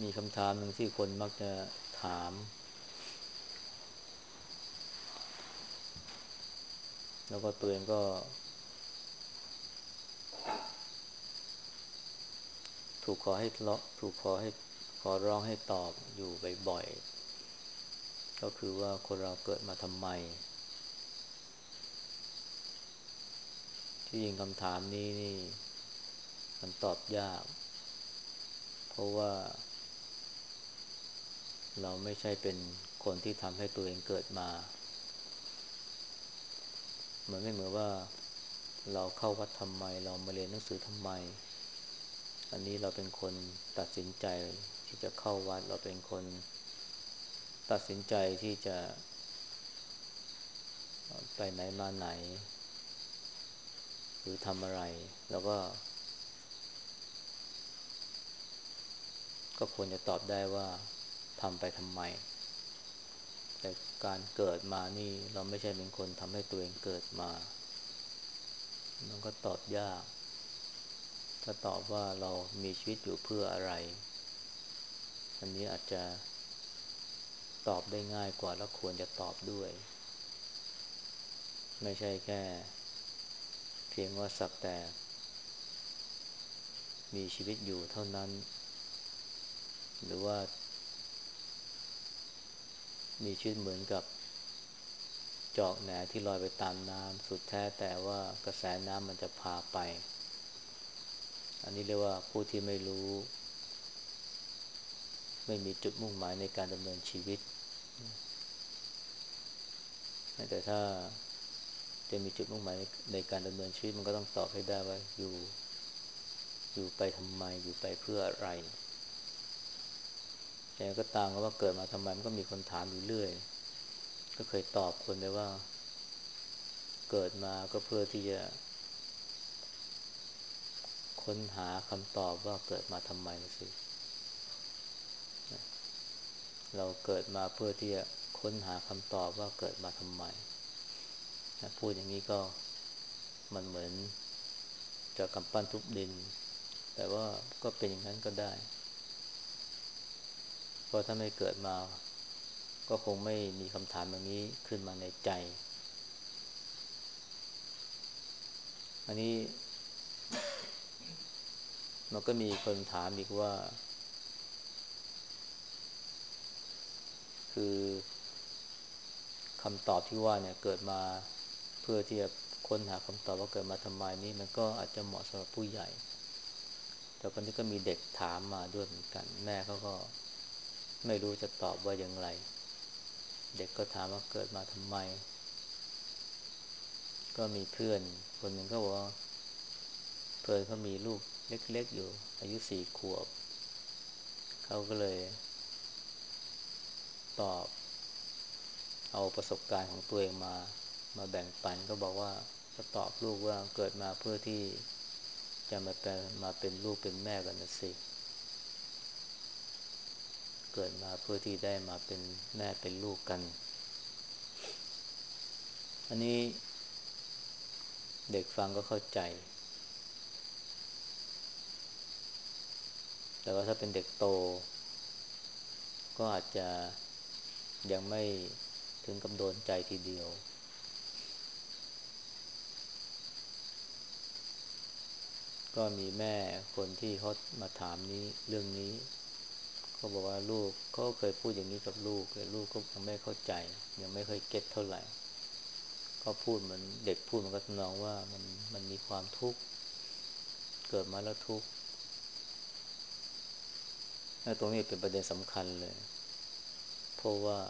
มีคำถามหนึ่งที่คนมักจะถามแล้วก็ตัวเองก็ถูกขอให้เลาะถูกขอร้องให้ตอบอยู่บ่อยๆก็คือว่าคนเราเกิดมาทำไมที่จริงคำถามนี้นี่มันตอบยากเพราะว่าเราไม่ใช่เป็นคนที่ทำให้ตัวเองเกิดมาเหมือนไม่เหมือนว่าเราเข้าวัดทำไมเรามาเรียนหนังสือทำไมอันนี้เราเป็นคนตัดสินใจที่จะเข้าวัดเราเป็นคนตัดสินใจที่จะไปไหนมาไหนหรือทำอะไรแล้วก็ควรจะตอบได้ว่าทำไปทำไมแต่การเกิดมานี่เราไม่ใช่เป็นคนทำให้ตัวเองเกิดมามันก็ตอบยากถ้าตอบว่าเรามีชีวิตอยู่เพื่ออะไรอันนี้อาจจะตอบได้ง่ายกว่าและควรจะตอบด้วยไม่ใช่แค่เพียงว่าสักแต่มีชีวิตอยู่เท่านั้นหรือว่ามีชีวิตเหมือนกับจอกแหนที่ลอยไปตามน้ำสุดแท้แต่ว่ากระแสน้ำมันจะพาไปอันนี้เรียกว่าผู้ที่ไม่รู้ไม่มีจุดมุ่งหมายในการดำเนินชีวิตแต่ถ้าจะมีจุดมุ่งหมายในการดำเนินชีวิตมันก็ต้องตอบให้ได้ว่าอยู่ไปทำไมอยู่ไปเพื่ออะไรแต่ก็ตามกันว่าเกิดมาทำไมมันก็มีคนถามอยู่เรื่อยก็เคยตอบคนไปว่าเกิดมาก็เพื่อที่จะค้นหาคำตอบว่าเกิดมาทำไมนะสิเราเกิดมาเพื่อที่จะค้นหาคำตอบว่าเกิดมาทำไมพูดอย่างนี้ก็มันเหมือนจะกำปั้นทุบดินแต่ว่าก็เป็นอย่างนั้นก็ได้เพราะถ้าไม่เกิดมาก็คงไม่มีคำถามแบบนี้ขึ้นมาในใจอันนี้มันก็มีคนถามอีกว่าคือคำตอบที่ว่าเนี่ยเกิดมาเพื่อที่จะค้นหาคำตอบว่าเกิดมาทำไมนี่มันก็อาจจะเหมาะสำหรับผู้ใหญ่แต่คนนี้ก็มีเด็กถามมาด้วยเหมือนกันแม่เขาก็ไม่รู้จะตอบว่าอย่างไรเด็กก็ถามว่าเกิดมาทำไมก็มีเพื่อนคนหนึ่งก็บอกว่าเพื่อนเขามีลูกเล็กๆอยู่อายุ4 ขวบเขาก็เลยตอบเอาประสบการณ์ของตัวเองมาแบ่งปันก็บอกว่าก็ตอบลูกว่าเกิดมาเพื่อที่จะมาเป็นลูกเป็นแม่กันนะสิเกิดมาเพื่อที่ได้มาเป็นแม่เป็นลูกกันอันนี้เด็กฟังก็เข้าใจแต่ว่าถ้าเป็นเด็กโตก็อาจจะยังไม่ถึงกับโดนใจทีเดียวก็มีแม่คนที่เขามาถามเรื่องนี้เขาบอกว่าลูกเขาเคยพูดอย่างนี้กับลูกแต่ลูกก็ยังไม่เข้าใจยังไม่เคยเก็ตเท่าไหร่ก็พูดเหมือนเด็กพูดมันก็ทำนองว่ามันมีความทุกข์เกิดมาแล้วทุกข์และตรงนี้เป็นประเด็นสำคัญเลยเพราะว่า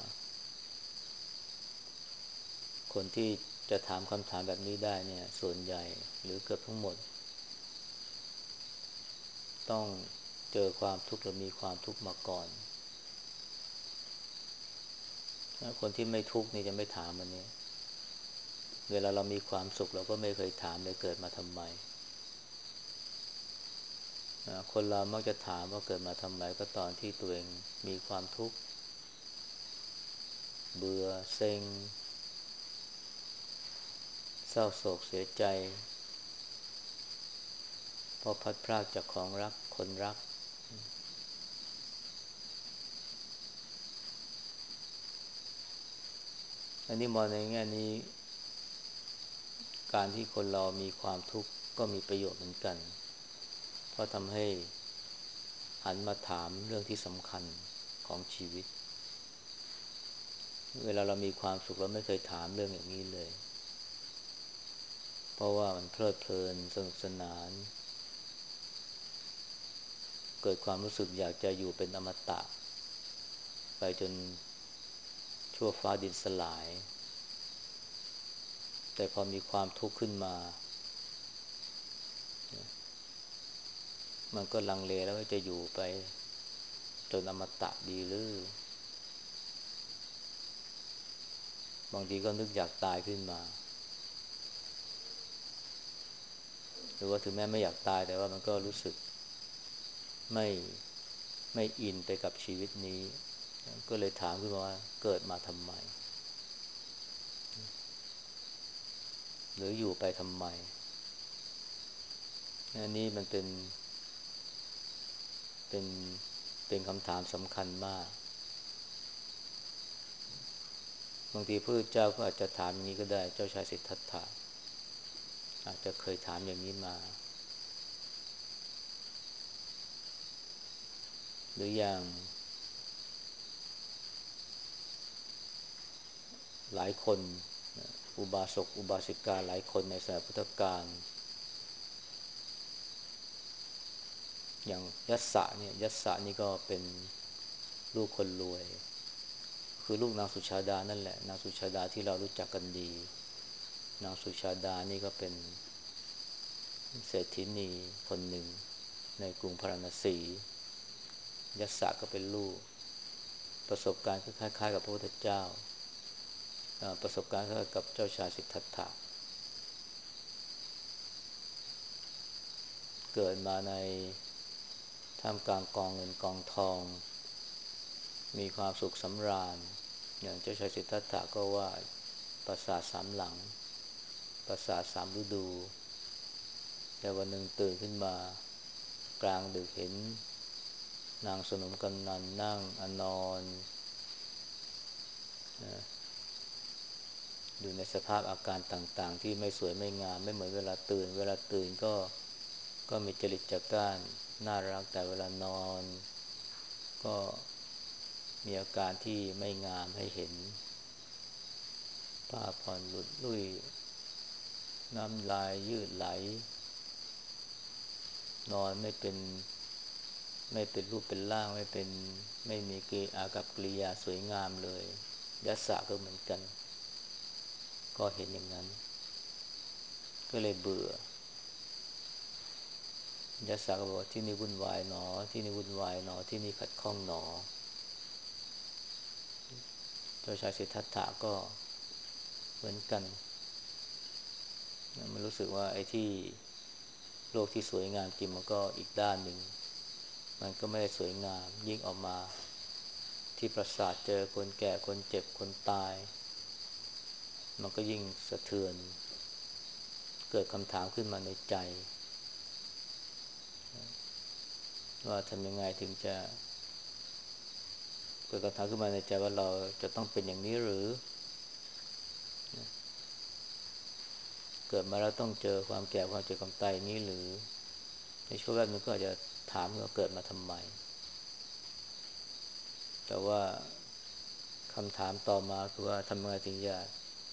คนที่จะถามคำถามแบบนี้ได้เนี่ยส่วนใหญ่หรือเกือบทั้งหมดต้องเจอความทุกข์หรือมีความทุกข์มาก่อนคนที่ไม่ทุกข์นี่จะไม่ถามอันนี้เวลาเรามีความสุขเราก็ไม่เคยถามเลยเกิดมาทำไมคนเรามักจะถามว่าเกิดมาทำไมก็ตอนที่ตัวเองมีความทุกข์เบื่อเซ็งเศร้าโศกเสียใจเพราะพลัดพรากจากของรักคนรักอันนี้มองในแง่นี้การที่คนเรามีความทุกข์ก็มีประโยชน์เหมือนกันเพราะทำให้หันมาถามเรื่องที่สำคัญของชีวิตเวลาเรามีความสุขเราไม่เคยถามเรื่องอย่างนี้เลยเพราะว่ามันเพลิดเพลินสนุกสนานเกิดความรู้สึกอยากจะอยู่เป็นอมตะไปจนชั่วฟ้าดินสลายแต่พอมีความทุกข์ขึ้นมามันก็ลังเลแล้วว่าจะอยู่ไปจนอมตะดีหรือบางทีก็นึกอยากตายขึ้นมาหรือว่าถึงแม้ไม่อยากตายแต่ว่ามันก็รู้สึกไม่ไม่อินไปกับชีวิตนี้ก็เลยถามขึ้นมาว่าเกิดมาทำไมหรืออยู่ไปทำไมอันนี้มันเป็นเป็นคำถามสำคัญมากบางทีพระพุทธเจ้าก็อาจจะถามอย่างนี้ก็ได้เจ้าชายสิทธัตถะอาจจะเคยถามอย่างนี้มาหรืออย่างหลายคนอุบาสกอุบาสิกาหลายคนในสมัยพุทธกาลอย่างยัสสะเนี่ยยัสสะนี่ก็เป็นลูกคนรวยคือลูกนางสุชาดานั่นแหละนางสุชาดาที่เรารู้จักกันดีนางสุชาดานี่ก็เป็นเศรษฐินีคนหนึ่งในกรุงพาราณสียัสสะก็เป็นลูกประสบการณ์คล้ายๆกับพระพุทธเจ้าประสบการณ์คล้ายกับเจ้าชายสิทธัตถะเกิดมาในท่ามกลางกองเงินกองทองมีความสุขสำราญอย่างเจ้าชายสิทธัตถะก็ว่าปราสาทสามหลังปราสาทสามฤดูแต่วันหนึ่งตื่นขึ้นมากลางดึกเห็นนางสนมกำนันนั่งอนอนอยู่ในสภาพอาการต่างๆที่ไม่สวยไม่งามไม่เหมือนเวลาตื่นก็มีจริตจักร้านน่ารักแต่เวลานอนก็มีอาการที่ไม่งามให้เห็นผ้าผ่อนหลุดลุ่ยน้ำลายยืดไหลนอนไม่เป็นรูปเป็นร่างไม่มีอากัปกิริยาสวยงามเลยยัสสะก็เหมือนกันก็เห็นอย่างนั้นก็เลยเบื่อยัสสะก็บอกว่าที่นี่วุ่นวายหนอที่นี่วุ่นวายหนอที่นี่ขัดข้องหนอเจ้าชายสิทธัตถะก็เหมือนกันมันรู้สึกว่าไอ้ที่โลกที่สวยงามจริงมันก็อีกด้านหนึ่งมันก็ไม่ได้สวยงามยิ่งออกมาที่ปราสาทเจอคนแก่คนเจ็บคนตายมันก็ยิ่งสะเทือนเกิดคำถามขึ้นมาในใจว่าทำยังไงถึงจะเกิดคำถามขึ้นมาในใจว่าเราจะต้องเป็นอย่างนี้หรือเกิดมาแล้วต้องเจอความแก่ความเจ็บความตายอย่างนี้หรือในช่วงแรกมันก็อาจจะถามว่าเกิดมาทำไมแต่ว่าคำถามต่อมาคือว่าทำยังไงถึงจะ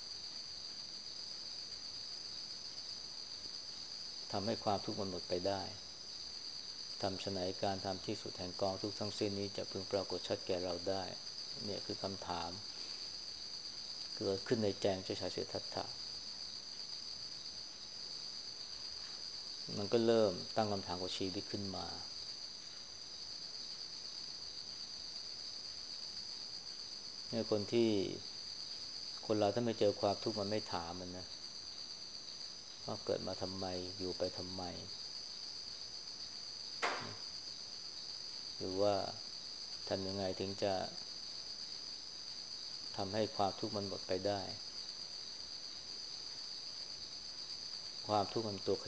ทำให้ความทุกข์มันหมดไปได้ทำไฉนการทำที่สุดแห่งกองทุกข์ทั้งสิ้นนี้จะพึงปรากฏชัดแก่เราได้เนี่ยคือคำถามเกิดขึ้นในใจของเจ้าชายสิทธัตถะมันก็เริ่มตั้งคำถามกับชีวิตขึ้นมาเนี่ยคนเราถ้าไม่เจอความทุกข์มันไม่ถามมันนะว่าเกิดมาทำไมอยู่ไปทำไมหรือว่าทำยังไงถึงจะทำให้ความทุกข์มันหมดไปได้ความทุกข์มันตัว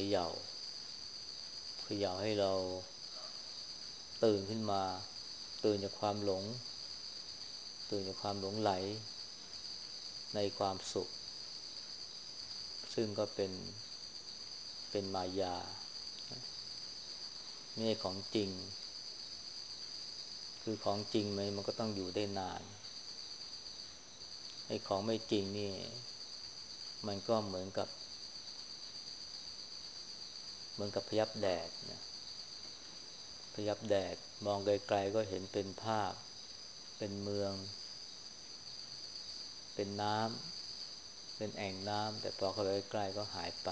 เขย่าให้เราตื่นขึ้นมาตื่นจากความหลงตื่นจากความหลงไหลในความสุขซึ่งก็เป็นมายาไม่ใช่ของจริงคือของจริงมันก็ต้องอยู่ได้นานไอ้ของไม่จริงนี่มันก็เหมือนกับพยับแดดนะพยับแดดมองไกลๆก็เห็นเป็นภาพเป็นเมืองเป็นน้ำเป็นแอ่งน้ำแต่พอเข้าไปใกล้ๆก็หายไป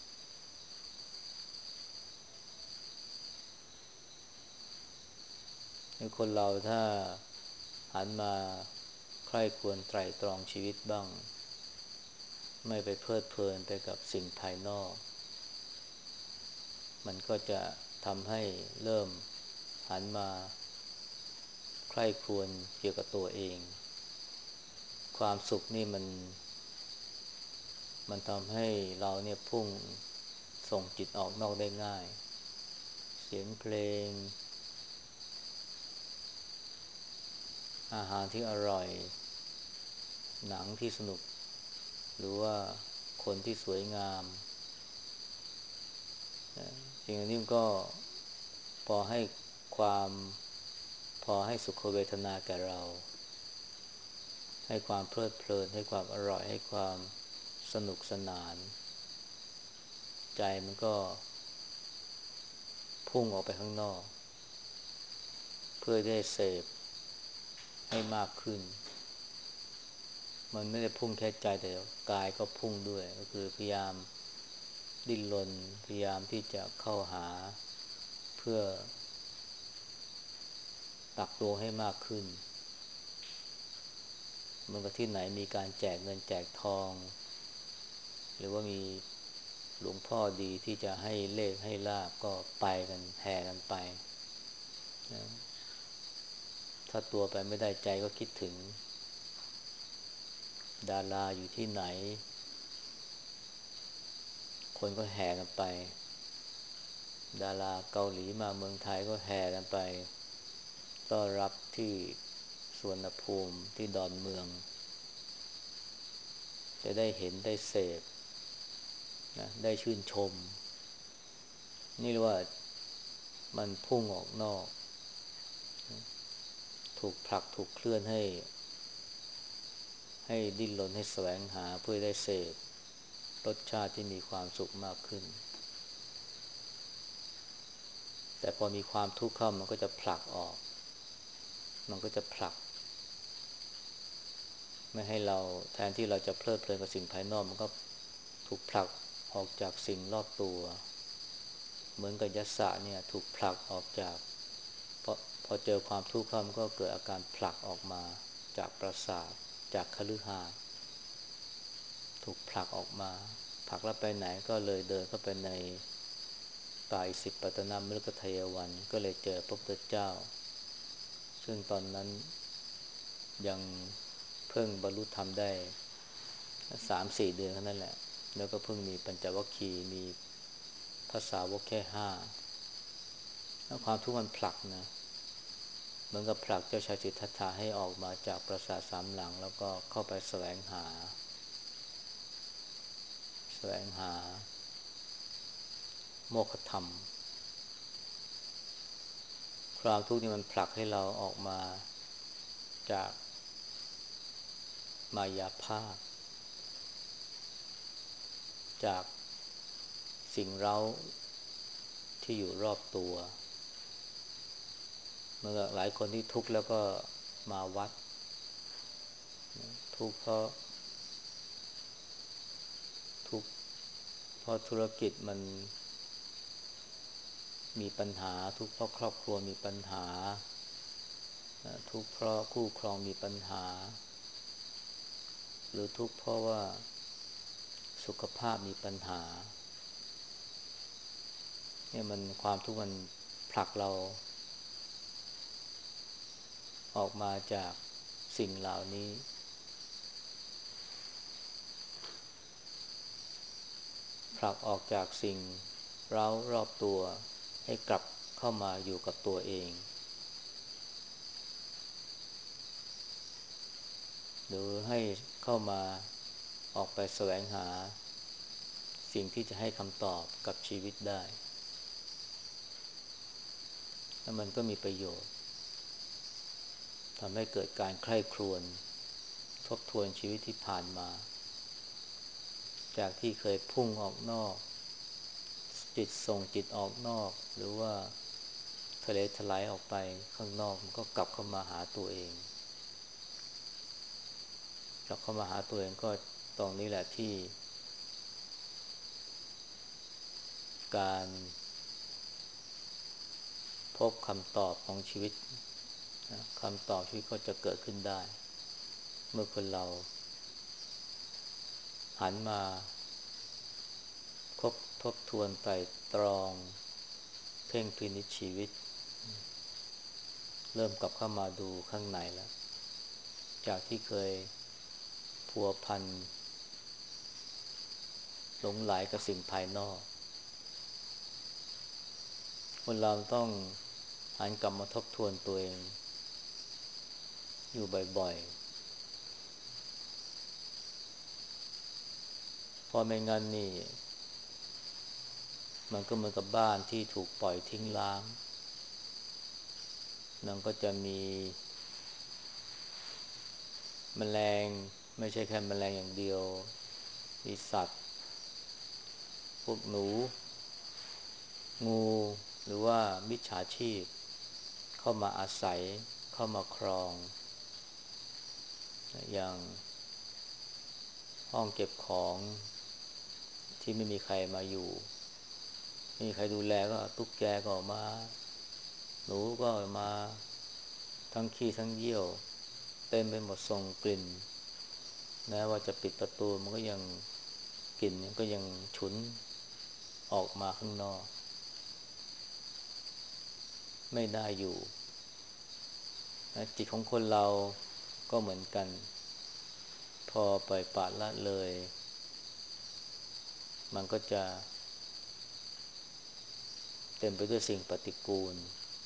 คนเราถ้าหันมาใคร่ครวญไตร่ตรองชีวิตบ้างไม่ไปเพลิดเพลินไปกับสิ่งภายนอกมันก็จะทำให้เริ่มหันมาใคร่ครวญเกี่ยวกับตัวเองความสุขนี่มันทำให้เราเนี่ยพุ่งส่งจิตออกนอกได้ง่ายเสียงเพลงอาหารที่อร่อยหนังที่สนุกหรือว่าคนที่สวยงามสิ่งนี้ก็พอให้ความพอให้สุขเวทนาแก่เราให้ความเพลิดเพลินให้ความอร่อยให้ความสนุกสนานใจมันก็พุ่งออกไปข้างนอกเพื่อได้เสพให้มากขึ้นมันไม่ได้พุ่งแค่ใจแต่กายก็พุ่งด้วยก็คือพยายามดิ้นรนพยายามที่จะเข้าหาเพื่อตักตัวให้มากขึ้นเมื่อที่ไหนมีการแจกเงินแจกทองหรือว่ามีหลวงพ่อดีที่จะให้เลขให้ลาภก็ไปกันแห่กันไปนะถ้าตัวไปไม่ได้ใจก็คิดถึงดาราอยู่ที่ไหนคนก็แห่กันไปดาราเกาหลีมาเมืองไทยก็แห่กันไปต้อนรับที่สวนภูมิที่ดอนเมืองจะได้เห็นได้เสพนะได้ชื่นชมนี่เรียกว่ามันพุ่งออกนอกถูกผลักถูกเคลื่อนให้ดิ้นรนให้แสวงหาเพื่อได้เสพรสชาติที่มีความสุขมากขึ้นแต่พอมีความทุกข์เข้ามันก็จะผลักออกมันก็จะผลักไม่ให้เราแทนที่เราจะเพลิดเพลินกับสิ่งภายนอกมันก็ถูกผลักออกจากสิ่งรอบตัวเหมือนกับยัสสะเนี่ยถูกผลักออกจากพอเจอความทุกข์เข้ามันก็เกิดอาการผลักออกมาจากปราสาทจากคฤหาสน์ถูกผลักออกมาผลักแล้วไปไหนก็เลยเดินเข้าไปในป่าอิสิปตนมฤคทายวันก็เลยเจอพระพุทธเจ้าซึ่งตอนนั้นยังเพิ่งบรรลุธรรมได้3-4 เดือนเท่านั้นแหละแล้วก็เพิ่งมีปัญจวัคคีย์มีภาษาวกแค่5แล้วความทุกข์มันผลักนะเหมือนกับผลักเจ้าชายสิทธัตถะให้ออกมาจากปราสาทสามหลังแล้วก็เข้าไปแสวงหาโมฆะธรรมความทุกข์นี่มันผลักให้เราออกมาจากมายาภาพจากสิ่งเร้าที่อยู่รอบตัวเมื่อหลายคนที่ทุกข์แล้วก็มาวัดทุกข์ทุกข์เพราะธุรกิจมันมีปัญหาทุกข์เพราะครอบครัวมีปัญหาทุกข์เพราะคู่ครองมีปัญหาหรือทุกข์เพราะว่าสุขภาพมีปัญหาเนี่ยมันความทุกข์มันผลักเราออกมาจากสิ่งเหล่านี้ผลักออกจากสิ่งเร้ารอบตัวให้กลับเข้ามาอยู่กับตัวเองหรือให้เข้ามาออกไปแสวงหาสิ่งที่จะให้คำตอบกับชีวิตได้แล้วมันก็มีประโยชน์ทำให้เกิดการใคร่ครวญทบทวนชีวิตที่ผ่านมาจากที่เคยพุ่งออกนอกจิตส่งจิตออกนอกหรือว่าทะเลทลายออกไปข้างนอกมันก็กลับเข้ามาหาตัวเองกลับเข้ามาหาตัวเองก็ตรงนี้แหละที่การพบคำตอบของชีวิตคำตอบชีวิตก็จะเกิดขึ้นได้เมื่อคนเราหันมาทบทวนไตร่ตรองเพ่งพินิจชีวิตเริ่มกลับเข้ามาดูข้างในแล้วจากที่เคยพัวพันหลงไหลกับสิ่งภายนอกคนเราต้องหันกลับมาทบทวนตัวเองอยู่บ่อยๆพอไม่งั้นนี่มันก็เหมือนกับบ้านที่ถูกปล่อยทิ้งร้างมันก็จะมีแมลงไม่ใช่แค่แมลงอย่างเดียวมีสัตว์พวกหนูงูหรือว่ามิจฉาชีพเข้ามาอาศัยเข้ามาครองอย่างห้องเก็บของที่ไม่มีใครมาอยู่ไม่มีใครดูแลก็ตุ๊กแกก็ออกมาหนูก็ออกมาทั้งขี้ทั้งเยี่ยวเต็มไปหมดส่งกลิ่นแม้ว่าจะปิดประตูมันก็ยังกลิ่นมันก็ยังฉุนออกมาข้างนอกไม่ได้อยู่จิตของคนเราก็เหมือนกันพอปล่อยปละละเลยมันก็จะเต็มไปด้วยสิ่งปฏิกูล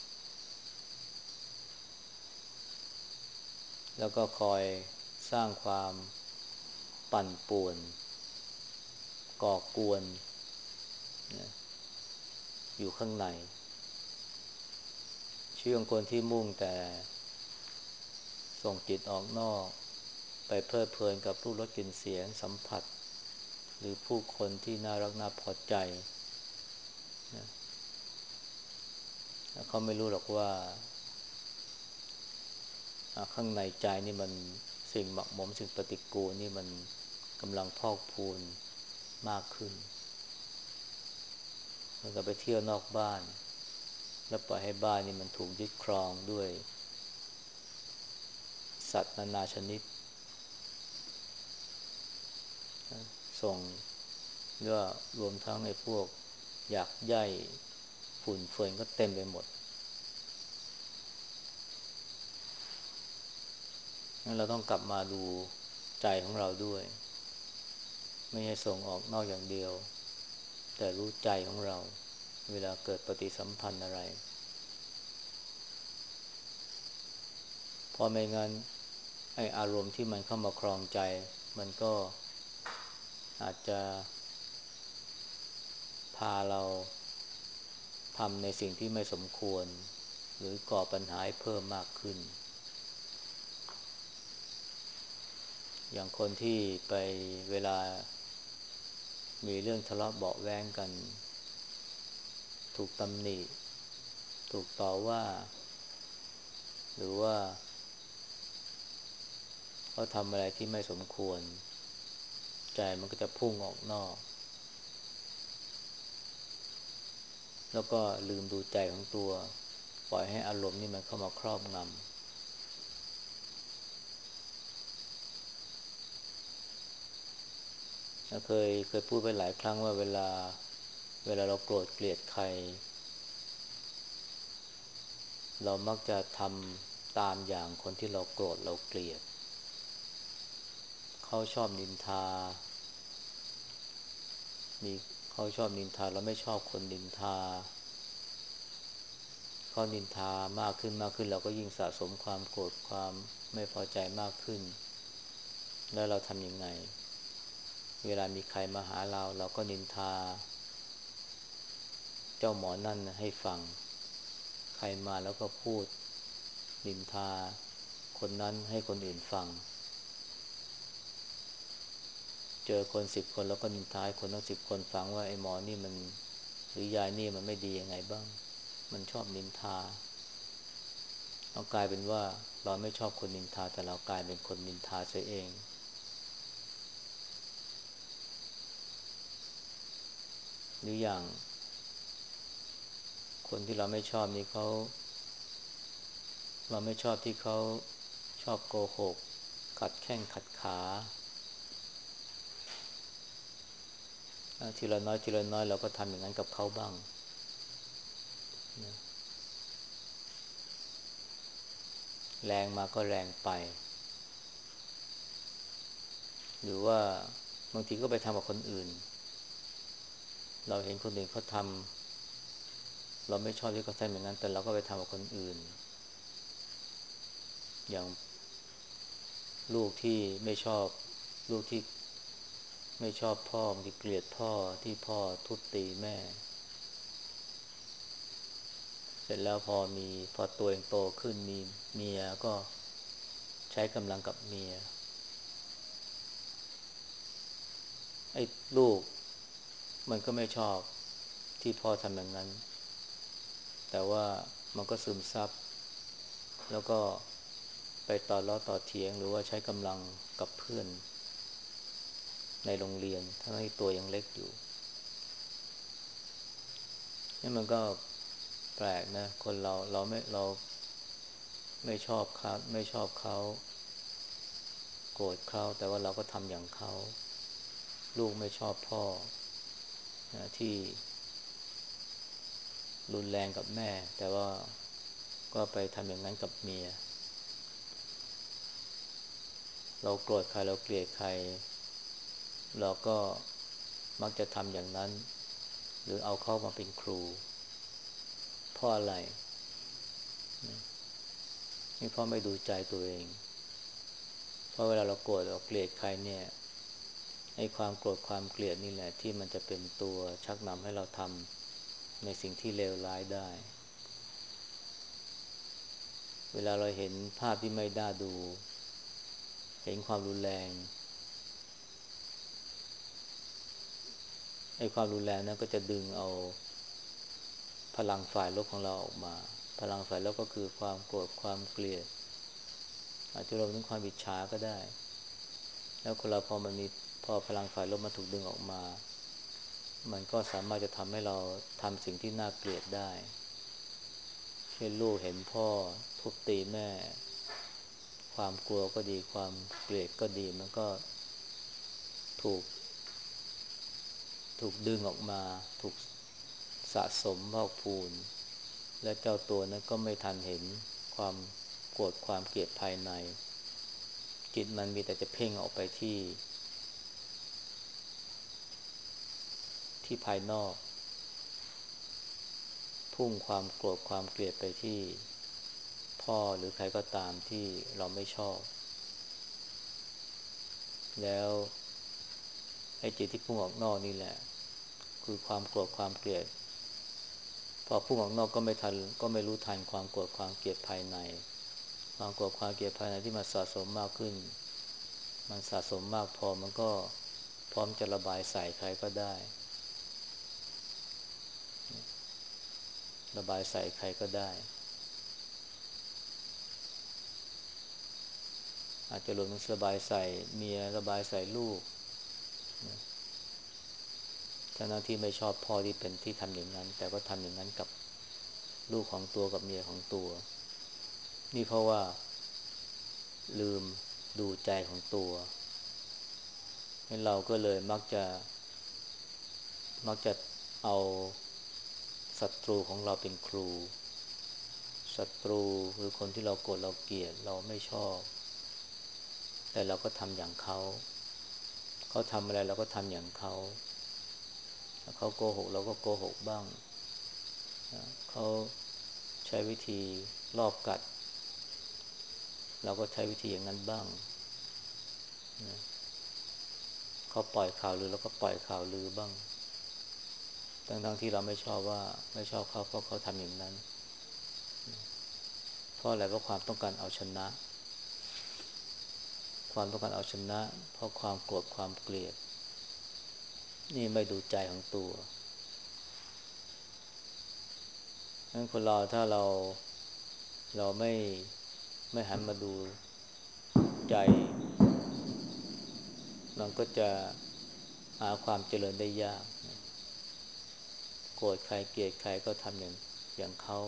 แล้วก็คอยสร้างความปั่นป่วนก่อกวนนะอยู่ข้างในชีวิตของคนที่มุ่งแต่ส่งจิตออกนอกไปเพลิดเพลินกับรูปรสกลิ่นเสียงสัมผัสหรือผู้คนที่น่ารักน่าพอใจนะเขาไม่รู้หรอกว่าข้างในใจนี่มันสิ่งหมักหมมสิ่งปฏิกูลนี่มันกำลังพอกพูนมากขึ้นมันก็ไปเที่ยวนอกบ้านแล้วปล่อยให้บ้านนี่มันถูกยึดครองด้วยสัตว์นานาชนิดส่งหรือว่ารวมทั้งไอ้พวกหยากไย่ฝุ่นเฟินก็เต็มไปหมดงั้นเราต้องกลับมาดูใจของเราด้วยไม่ใช่ส่งออกนอกอย่างเดียวแต่รู้ใจของเราเวลาเกิดปฏิสัมพันธ์อะไรเพราะไม่งั้นไอ้อารมณ์ที่มันเข้ามาครองใจมันก็อาจจะพาเราทำในสิ่งที่ไม่สมควรหรือก่อปัญหาให้เพิ่มมากขึ้นอย่างคนที่ไปเวลามีเรื่องทะเลาะเบาะแว้งกันถูกตำหนิถูกต่อว่าหรือว่าเขาทำอะไรที่ไม่สมควรใจมันก็จะพุ่งออกนอกแล้วก็ลืมดูใจของตัวปล่อยให้อารมณ์นี่มันเข้ามาครอบงำเคยพูดไปหลายครั้งว่าเวลาเราโกรธเกลียดใครเรามักจะทำตามอย่างคนที่เราโกรธเราเกลียดเขาชอบนินทามีเขาชอบนินทาเราไม่ชอบคนนินทาเขานินทามากขึ้นเราก็ยิ่งสะสมความโกรธความไม่พอใจมากขึ้นแล้วเราทำยังไงเวลามีใครมาหาเราเราก็นินทาเจ้าหมอนั่นให้ฟังใครมาแล้วก็พูดนินทาคนนั้นให้คนอื่นฟังเจอคน10 คนแล้วก็นินทาให้คนทั้ง10 คนฟังว่าไอ้หมอนี่มันหรือยายนี่มันไม่ดียังไงบ้างมันชอบนินทาเรากลายเป็นว่าเราไม่ชอบคนนินทาแต่เรากลายเป็นคนนินทาเสียเองหรืออย่างคนที่เราไม่ชอบนี่เราไม่ชอบที่เขาชอบโกหกขัดแข้งขัดขาทีละน้อยทีละน้อยเราก็ทำอย่างนั้นกับเขาบ้างนะแรงมาก็แรงไปหรือว่าบางทีก็ไปทำกับคนอื่นเราเห็นคนอื่นเขาทำเราไม่ชอบที่เขาทำอย่างนั้นแต่เราก็ไปทำกับคนอื่นอย่างลูกที่ไม่ชอบลูกที่ไม่ชอบพ่อบางทีเกลียดพ่อที่พ่อทุบตีแม่เสร็จแล้วพอตัวเองโตขึ้นมีเมียก็ใช้กำลังกับเมียไอ้ลูกมันก็ไม่ชอบที่พ่อทำอย่างนั้นแต่ว่ามันก็ซึมซับแล้วก็ไปต่อล้อต่อเถียงหรือว่าใช้กำลังกับเพื่อนในโรงเรียนทั้งที่ตัวยังเล็กอยู่นี่มันก็แปลกนะคนเราไม่ชอบครับไม่ชอบเขาโกรธเขาแต่ว่าเราก็ทำอย่างเขาลูกไม่ชอบพ่อที่รุนแรงกับแม่แต่ว่าก็ไปทำอย่างนั้นกับเมียเราโกรธใครเราเกลียดใครเราก็มักจะทำอย่างนั้นหรือเอาเข้ามาเป็นครูเพราะอะไรนี่เพราะไม่ดูใจตัวเองเพราะเวลาเราโกรธเราเกลียดใครเนี่ยไอ้ความโกรธความเกลียดนี่แหละที่มันจะเป็นตัวชักนำให้เราทำในสิ่งที่เลวร้ายได้เวลาเราเห็นภาพที่ไม่น่าดูเห็นความรุนแรงไอ้ความรุนแรงนั้นก็จะดึงเอาพลังฝ่ายลบของเราออกมาพลังฝ่ายลบก็คือความโกรธความเกลียดอาจจะรวมถึงความอิจฉาก็ได้แล้วคนเราพอพลังฝ่ายลบมันถูกดึงออกมามันก็สามารถจะทำให้เราทำสิ่งที่น่าเกลียดได้เช่นลูกเห็นพ่อทุบตีแม่ความกลัวก็ดีความเกลียดก็ดีมันก็ถูกดึงออกมาถูกสะสมพอกพูนและเจ้าตัวนั้นก็ไม่ทันเห็นความโกรธความเกลียดภายในจิตมันมีแต่จะเพ่งออกไปที่ภายนอกพุ่งความโกรธความเกลียดไปที่พ่อหรือใครก็ตามที่เราไม่ชอบแล้วไอ้จิตที่พุ่งออกนอกนี่แหละคือความโกรธความเกลียดพอพุ่งออกนอกก็ไม่ทันก็ไม่รู้ทันความโกรธความเกลียดภายในความโกรธความเกลียดภายในที่มันสะสมมากขึ้นมันสะสมมากพอมันก็พร้อมจะระบายใส่ใครก็ได้ระบายใส่ใครก็ได้อาจจะรวมถึงระบายใส่เมียระบายใส่ลูกทั้งที่ไม่ชอบพ่อที่เป็นที่ทำอย่างนั้นแต่ก็ทำอย่างนั้นกับลูกของตัวกับเมียของตัวนี่เพราะว่าลืมดูใจของตัวให้เราก็เลยมักจะเอาศัตรูของเราเป็นครูศัตรูหรือคนที่เราโกรธเราเกลียดเราไม่ชอบแต่เราก็ทำอย่างเขาเขาทำอะไรเราก็ทำอย่างเขาถ้าเขาโกหกเราก็โกหกบ้างเขาใช้วิธีลอบกัดเราก็ใช้วิธีอย่างนั้นบ้างนะเขาปล่อยข่าวลือแล้วก็ปล่อยข่าวลือบ้างทั้งที่เราไม่ชอบว่าไม่ชอบเขาเพราะเขาทำอย่างนั้นเพราะอะไรเพราะความต้องการเอาชนะความต้องการเอาชนะเพราะความโกรธความเกลียดนี่ไม่ดูใจของตัวงั้นคนเราถ้าเราไม่หันมาดูใจมันก็จะหาความเจริญได้ยากนะโกรธใครเกลียดใครก็ทำอย่างเขา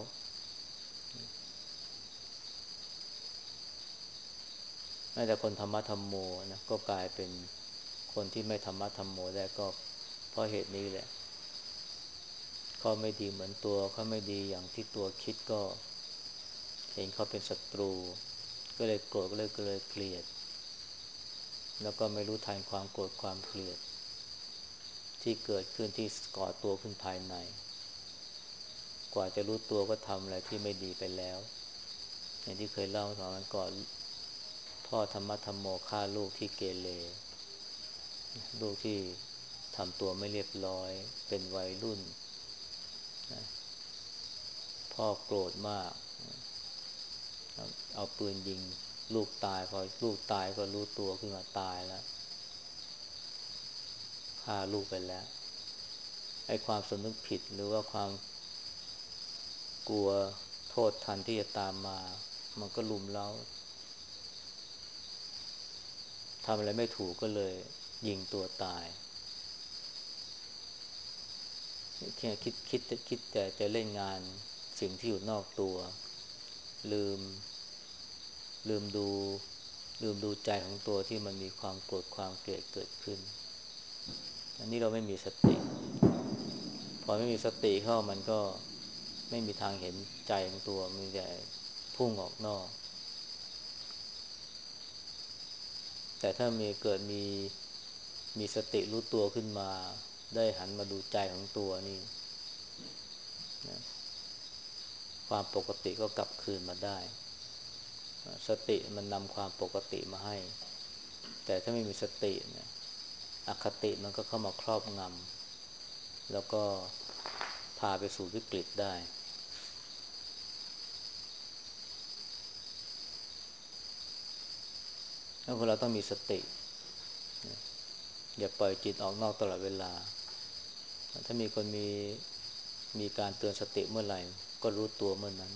แม้แต่คนธรรมะธรรมโมนะก็กลายเป็นคนที่ไม่ธรรมะธรรมโมได้ก็เพราะเหตุนี้แหละเขาไม่ดีเหมือนตัวเขาไม่ดีอย่างที่ตัวคิดก็เห็นเขาเป็นศัตรูก็เลยโกรธก็เลยเกลียดแล้วก็ไม่รู้ทันความโกรธความเกลียดที่เกิดขึ้นที่ก่อตัวขึ้นภายในกว่าจะรู้ตัวก็ทำอะไรที่ไม่ดีไปแล้วอย่างที่เคยเล่าตอนนั้นก่อนพ่อธรรมะธรรมโมฆ่าลูกที่เกเรลูกที่ทำตัวไม่เรียบร้อยเป็นวัยรุ่นนะพ่อโกรธมากเอาปืนยิงลูกตายพอลูกตายก็รู้ตัวขึ้นมาตายแล้วฆ่าลูกไปแล้วไอ้ความสำนึกผิดหรือว่าความกลัวโทษทันที่จะตามมามันก็ลุมเร้าทำอะไรไม่ถูกก็เลยยิงตัวตายที่คิดแต่จะเล่นงานสิ่งที่อยู่นอกตัวลืมลืมดูลืมดูใจของตัวที่มันมีความโกรธความเกลียดเกิดขึ้นอันนี้เราไม่มีสติพอไม่มีสติเข้ามันก็ไม่มีทางเห็นใจของตัวมีแต่พุ่งออกนอกแต่ถ้าเกิดมีสติรู้ตัวขึ้นมาได้หันมาดูใจของตัวนี่นะความปกติก็กลับคืนมาได้สติมันนำความปกติมาให้แต่ถ้าไม่มีสติเนี่ยอคติมันก็เข้ามาครอบงำแล้วก็พาไปสู่วิกฤตได้แล้วพวกเราต้องมีสติอย่าปล่อยจิตออกนอกตลอดเวลาถ้ามีคนมีการเตือนสติเมื่อไหร่ก็รู้ตัวเมื่อนั้น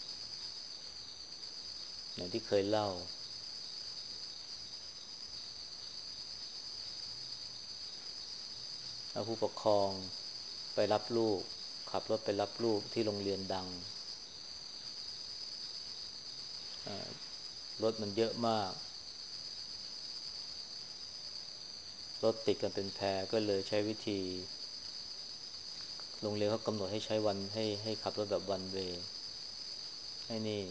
อย่างที่เคยเล่าผู้ปกครองไปรับลูกขับรถไปรับลูกที่โรงเรียนดังรถมันเยอะมากรถติดกันเป็นแพรก็เลยใช้วิธีโรงเรียนเขากำหนดให้ใช้วันให้ขับรถแบบวันเวย์ให้นี่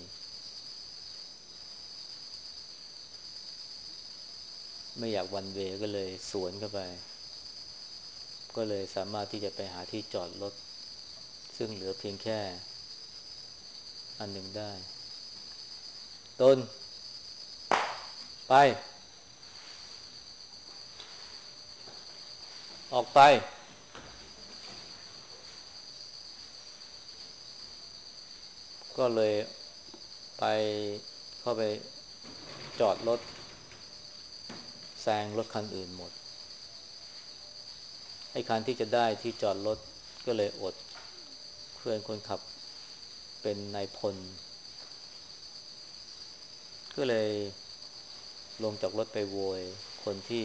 ไม่อยากวันเวย์ก็เลยสวนเข้าไปก็เลยสามารถที่จะไปหาที่จอดรถซึ่งเหลือเพียงแค่อันหนึ่งได้ต้นไปออกไปก็เลยไปเข้าไปจอดรถแซงรถคันอื่นหมดไอ้คันที่จะได้ที่จอดรถก็เลยอดเพื่อนคนขับเป็นนายพลก็เลยลงจากรถไปโวยคนที่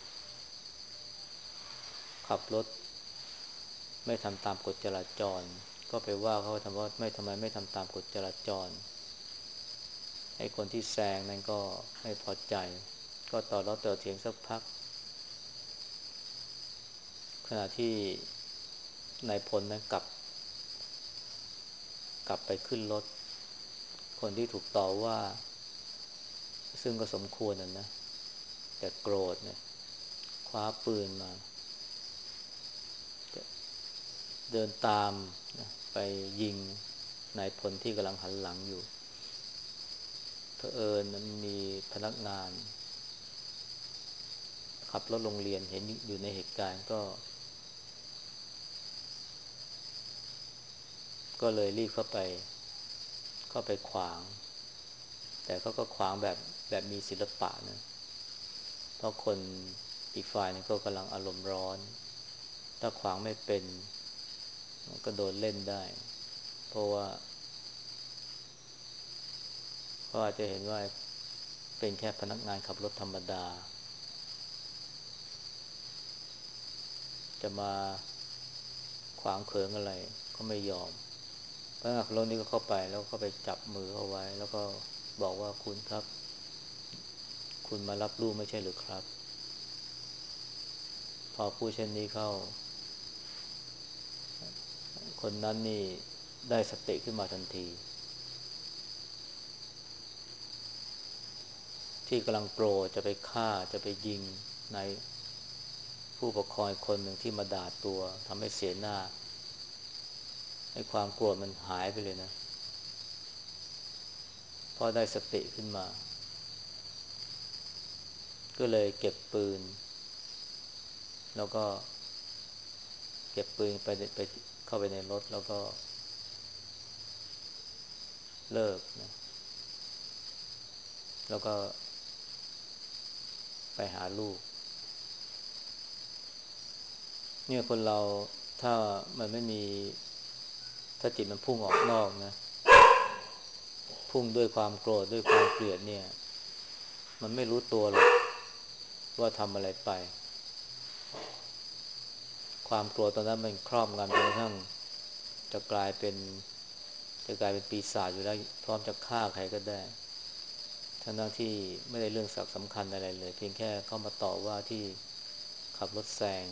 ขับรถไม่ทำตามกฎจราจรก็ไปว่าเขาทำไมไม่ทำตามกฎจราจรไอ้คนที่แซงนั้นก็ไม่พอใจก็ต่อล้อต่อเถียงสักพักขณะที่นายพลนั้นกลับไปขึ้นรถคนที่ถูกต่อว่าซึ่งก็สมควรนะแต่โกรธเนี่ยคว้าปืนมาเดินตามนะไปยิงนายพลที่กำลังหันหลังอยู่เผอิญมันมีพนักงานขับรถโรงเรียนเห็นอยู่ในเหตุการณ์ก็เลยรีบเข้าไปขวางแต่เขาก็ขวางแบบมีศิลปะนะเพราะคนอีกฝ่ายนึงก็กำลังอารมณ์ร้อนถ้าขวางไม่เป็นมันก็โดนเล่นได้เพราะว่าเขาอาจจะเห็นว่าเป็นแค่พนักงานขับรถธรรมดาจะมาขวางเขิงอะไรก็ไม่ยอมพนักงานขับรถนี่ก็เข้าไปแล้วก็ไปจับมือเอาไว้แล้วก็บอกว่าคุณครับคุณมารับลูกไม่ใช่หรือครับพอพูดเช่นนี้เข้าคนนั้นนี่ได้สติขึ้นมาทันทีที่กำลังโกรธจะไปฆ่าจะไปยิงในผู้ปกครองคนหนึ่งที่มาด่าตัวทำให้เสียหน้าให้ความโกรธมันหายไปเลยนะพอได้สติขึ้นมาก็เลยเก็บปืนแล้วก็เก็บปืนไปเข้าไปในรถแล้วก็เลิกนะแล้วก็ไปหาลูกเนี่ยคนเราถ้ามันไม่มีถ้าจิตมันพุ่งออกนอกนะพุ่งด้วยความโกรธด้วยความเกลียดเนี่ยมันไม่รู้ตัวหรอกว่าทำอะไรไปความโกรธตอนนั้นมันครอบงำจนกระทั่งจะกลายเป็นจะกลายเป็นปีศาจอยู่แล้วพร้อมจะฆ่าใครก็ได้ทั้งที่ไม่ได้เรื่องสำคัญอะไรเลยเพียงแค่เข้ามาต่อว่าที่ขับรถแซง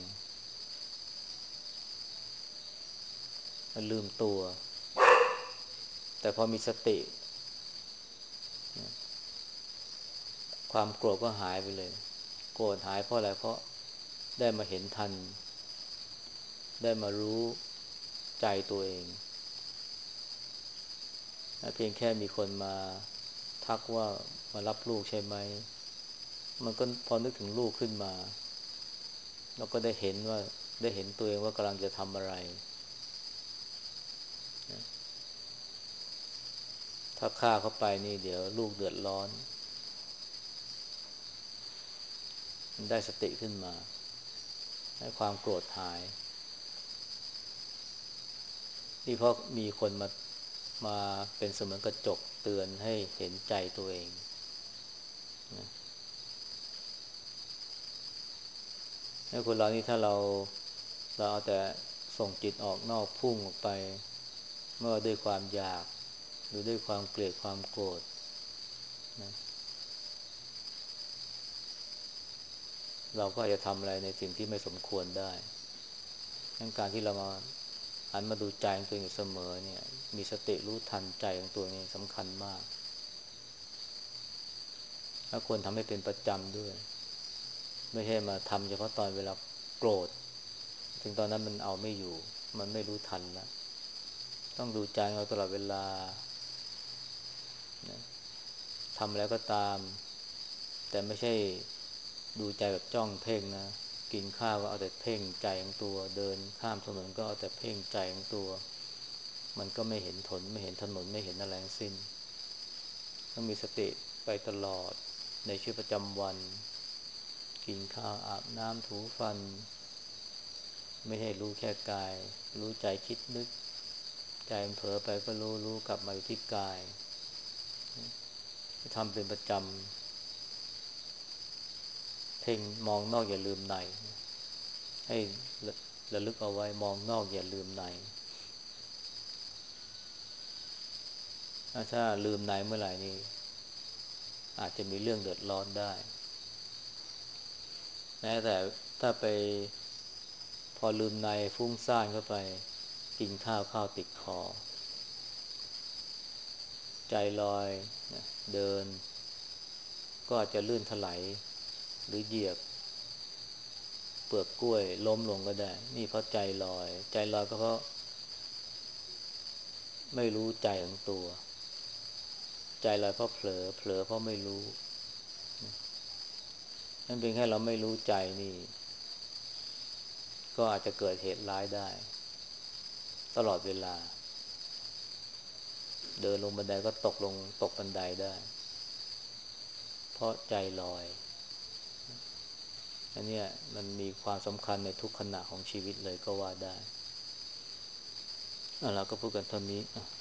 ลืมตัวแต่พอมีสติความโกรธก็หายไปเลยโกรธหายเพราะอะไรเพราะได้มาเห็นทันได้มารู้ใจตัวเองเพียงแค่มีคนมาทักว่ามารับลูกใช่ไหมมันก็พอนึกถึงลูกขึ้นมาเราก็ได้เห็นว่าได้เห็นตัวเองว่ากำลังจะทำอะไรถ้าฆ่าเขาไปนี่เดี๋ยวลูกเดือดร้อนมันได้สติขึ้นมาให้ความโกรธหายนี่เพราะมีคนมาเป็นเสมือนกระจกเตือนให้เห็นใจตัวเองนะให้คนเรานี่ถ้าเราเอาแต่ส่งจิตออกนอกพุ่งออกไปเมื่อด้วยความอยากหรือด้วยความเกลียดความโกรธนะเราก็อาจจะทำอะไรในสิ่งที่ไม่สมควรได้ดังการที่เรามาหันมาดูใจของตัวเองอยู่เสมอเนี่ยมีสติรู้ทันใจของตัวเองสำคัญมากและควรทำให้เป็นประจำด้วยไม่ใช่มาทำเฉพาะตอนเวลาโกรธถึงตอนนั้นมันเอาไม่อยู่มันไม่รู้ทันแล้วต้องดูใจเราตลอดเวลานะทำแล้วก็ตามแต่ไม่ใช่ดูใจแบบจ้องเพ่งนะกินข้าวก็เอาแต่เพ่งใจของตัวเดินข้ามถนนก็เอาแต่เพ่งใจของตัวมันก็ไม่เห็นไม่เห็นถนนไม่เห็นอะไรทั้งสิ้นต้องมีสติไปตลอดในชีวิตประจำวันกินข้าวอาบน้ำถูฟันไม่ให้รู้แค่กายรู้ใจคิดนึกใจมันเผลอไปก็รู้กลับมาอยู่ที่กายทำเป็นประจำเพ่งมองนอกอย่าลืมในให้ระลึกเอาไว้มองนอกอย่าลืมในถ้าลืมในเมื่อไหร่นี่อาจจะมีเรื่องเดือดร้อนได้แม้แต่ถ้าไปพอลืมในฟุ้งซ่านเข้าไปกินข้าวติดคอใจลอยนะเดินก็อาจจะลื่นถลายหรือเหยียบเปลือกกล้วยล้มลงก็ได้นี่เพราะใจลอยก็เพราะไม่รู้ใจของตัวใจลอยเพราะเผลอเพราะไม่รู้นั่นเพียงแค่เราไม่รู้ใจนี่ก็อาจจะเกิดเหตุร้ายได้ตลอดเวลาเดินลงบันไดก็ตกบันไดได้เพราะใจลอยอันเนี้ยมันมีความสำคัญในทุกขณะของชีวิตเลยก็ว่าได้เราก็พูดกันเท่านี้